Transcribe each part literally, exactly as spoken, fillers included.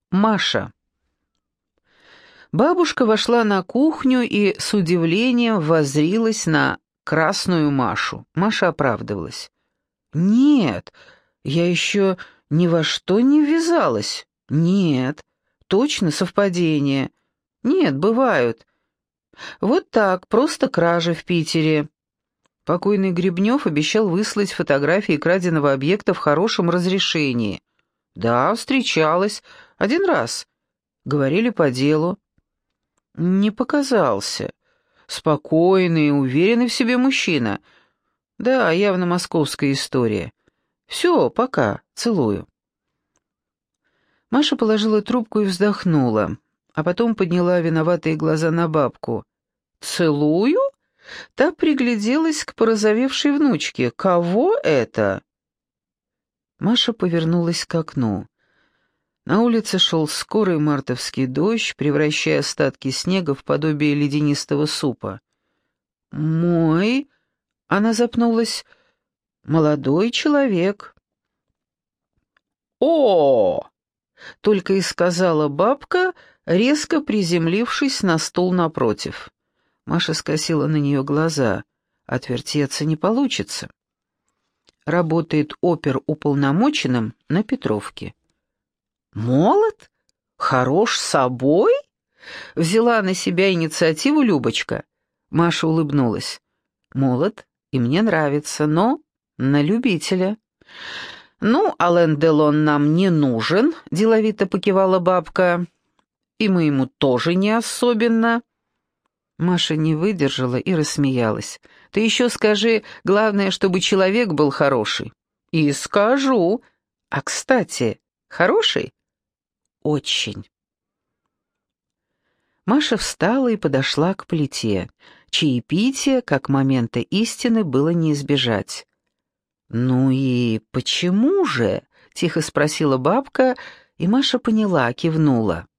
Маша. Бабушка вошла на кухню и с удивлением воззрилась на красную Машу. Маша оправдывалась. «Нет, я еще ни во что не ввязалась. Нет, точно совпадение. Нет, бывают. Вот так, просто кражи в Питере». Покойный Гребнев обещал выслать фотографии краденого объекта в хорошем разрешении. «Да, встречалась. Один раз. Говорили по делу». Не показался. Спокойный, уверенный в себе мужчина. Да, явно московская история. Все, пока, целую. Маша положила трубку и вздохнула, а потом подняла виноватые глаза на бабку. «Целую?» Та пригляделась к порозовевшей внучке. «Кого это?» Маша повернулась к окну. На улице шел скорый мартовский дождь, превращая остатки снега в подобие ледянистого супа. «Мой?» — она запнулась. «Молодой человек». «О!» — только и сказала бабка, резко приземлившись на стул напротив. Маша скосила на нее глаза. Отвертеться не получится. Работает оперуполномоченным на Петровке. «Молод? Хорош собой?» Взяла на себя инициативу Любочка. Маша улыбнулась. «Молод, и мне нравится, но на любителя». «Ну, Ален Делон нам не нужен», — деловито покивала бабка. «И мы ему тоже не особенно». Маша не выдержала и рассмеялась. «Ты еще скажи, главное, чтобы человек был хороший». «И скажу. А, кстати, хороший?» «Очень». Маша встала и подошла к плите. Чаепития, как момента истины, было не избежать. «Ну и почему же?» — тихо спросила бабка, и Маша поняла, кивнула.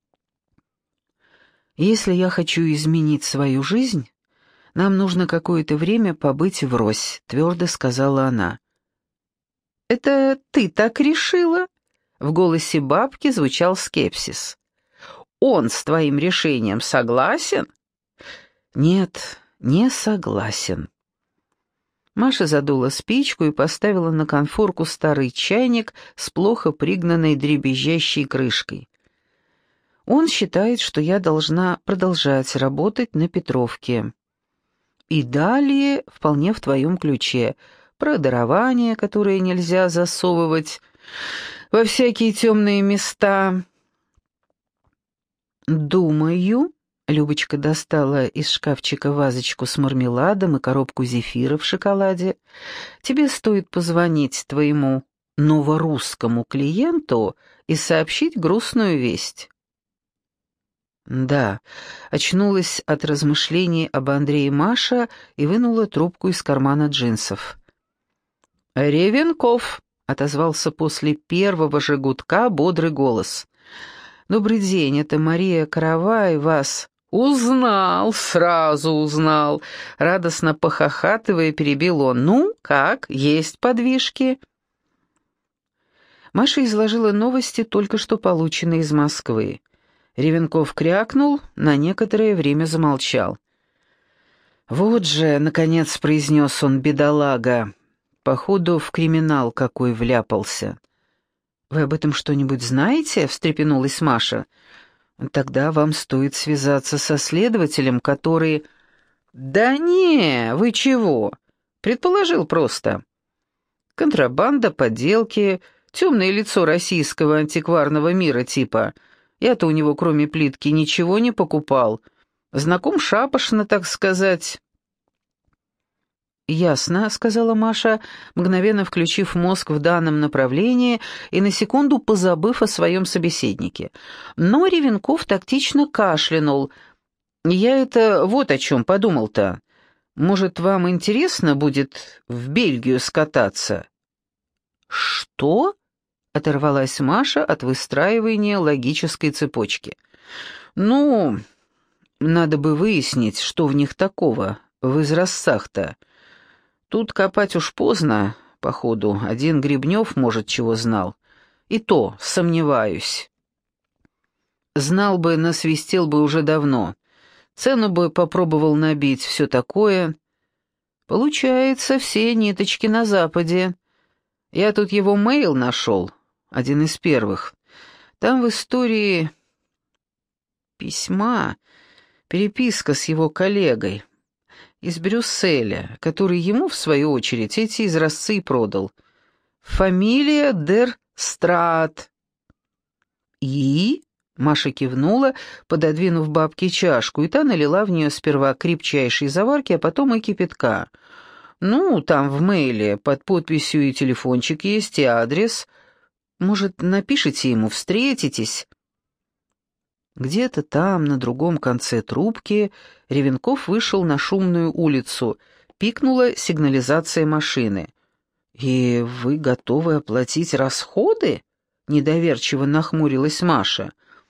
«Если я хочу изменить свою жизнь, нам нужно какое-то время побыть врозь», — твердо сказала она. «Это ты так решила?» В голосе бабки звучал скепсис. «Он с твоим решением согласен?» «Нет, не согласен». Маша задула спичку и поставила на конфорку старый чайник с плохо пригнанной дребезжащей крышкой. «Он считает, что я должна продолжать работать на Петровке. И далее вполне в твоем ключе. Про дарование, которое нельзя засовывать во всякие темные места». «Думаю...» — Любочка достала из шкафчика вазочку с мармеладом и коробку зефира в шоколаде. «Тебе стоит позвонить твоему новорусскому клиенту и сообщить грустную весть». Да, очнулась от размышлений об Андрее Маша и вынула трубку из кармана джинсов. «Ревенков», — отозвался после первого же гудка бодрый голос. «Добрый день, это Мария Каравай, вас...» «Узнал, сразу узнал», — радостно похохатывая перебил он. «Ну, как, есть подвижки?» Маша изложила новости, только что полученные из Москвы. Ревенков крякнул, на некоторое время замолчал. «Вот же», — наконец произнес он, — «бедолага, походу в криминал какой вляпался». «Вы об этом что-нибудь знаете?» — встрепенулась Маша. «Тогда вам стоит связаться со следователем, который...» «Да не, вы чего? Предположил просто. Контрабанда, подделки, темное лицо российского антикварного мира типа. Я-то у него, кроме плитки, ничего не покупал. Знаком шапошно, так сказать». «Ясно», — сказала Маша, мгновенно включив мозг в данном направлении и на секунду позабыв о своем собеседнике. Но Ревенков тактично кашлянул. «Я это вот о чем подумал-то. Может, вам интересно будет в Бельгию скататься?» «Что?» — оторвалась Маша от выстраивания логической цепочки. «Ну, надо бы выяснить, что в них такого, в изразцах-то. Тут копать уж поздно, походу, один Гребнев, может, чего знал. И то сомневаюсь». Знал бы, насвистел бы уже давно. Цену бы попробовал набить, все такое. Получается, все ниточки на Западе. Я тут его мейл нашел, один из первых. Там в истории письма, переписка с его коллегой из Брюсселя, который ему, в свою очередь, эти изразцы и продал. Фамилия Дер Страат. И... Маша кивнула, пододвинув бабке чашку, и та налила в нее сперва крепчайшей заварки, а потом и кипятка. «Ну, там в мейле под подписью и телефончик есть, и адрес. Может, напишите ему, встретитесь?» Где-то там, на другом конце трубки, Ревенков вышел на шумную улицу. Пикнула сигнализация машины. «И вы готовы оплатить расходы?» — недоверчиво нахмурилась Маша.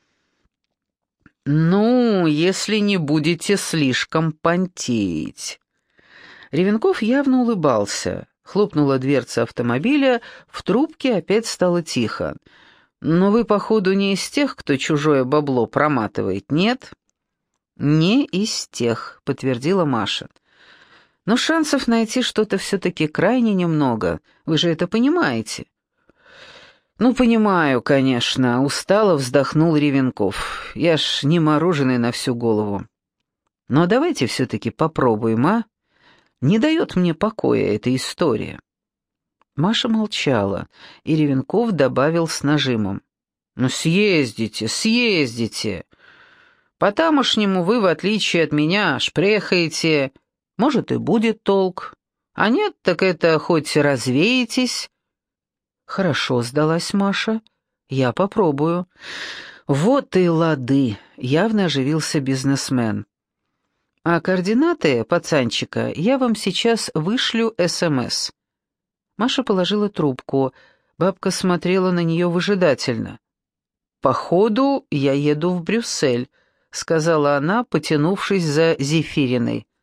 «Ну, если не будете слишком понтить». Ревенков явно улыбался. Хлопнула дверца автомобиля, в трубке опять стало тихо. «Но вы, походу, не из тех, кто чужое бабло проматывает, нет?» «Не из тех», — подтвердила Маша. «Но шансов найти что-то все-таки крайне немного. Вы же это понимаете?» «Ну, понимаю, конечно», — устало вздохнул Ревенков. «Я ж не мороженый на всю голову. Но давайте все-таки попробуем, а? Не дает мне покоя эта история». Маша молчала, и Ревенков добавил с нажимом. «Ну, съездите, съездите. По-тамошнему вы, в отличие от меня, шпрехаете. Может, и будет толк. А нет, так это хоть развеетесь». «Хорошо», — сдалась Маша. «Я попробую». «Вот и лады», — явно оживился бизнесмен. «А координаты пацанчика я вам сейчас вышлю СМС». Маша положила трубку. Бабка смотрела на нее выжидательно. «Походу, я еду в Брюссель», — сказала она, потянувшись за Зефириной.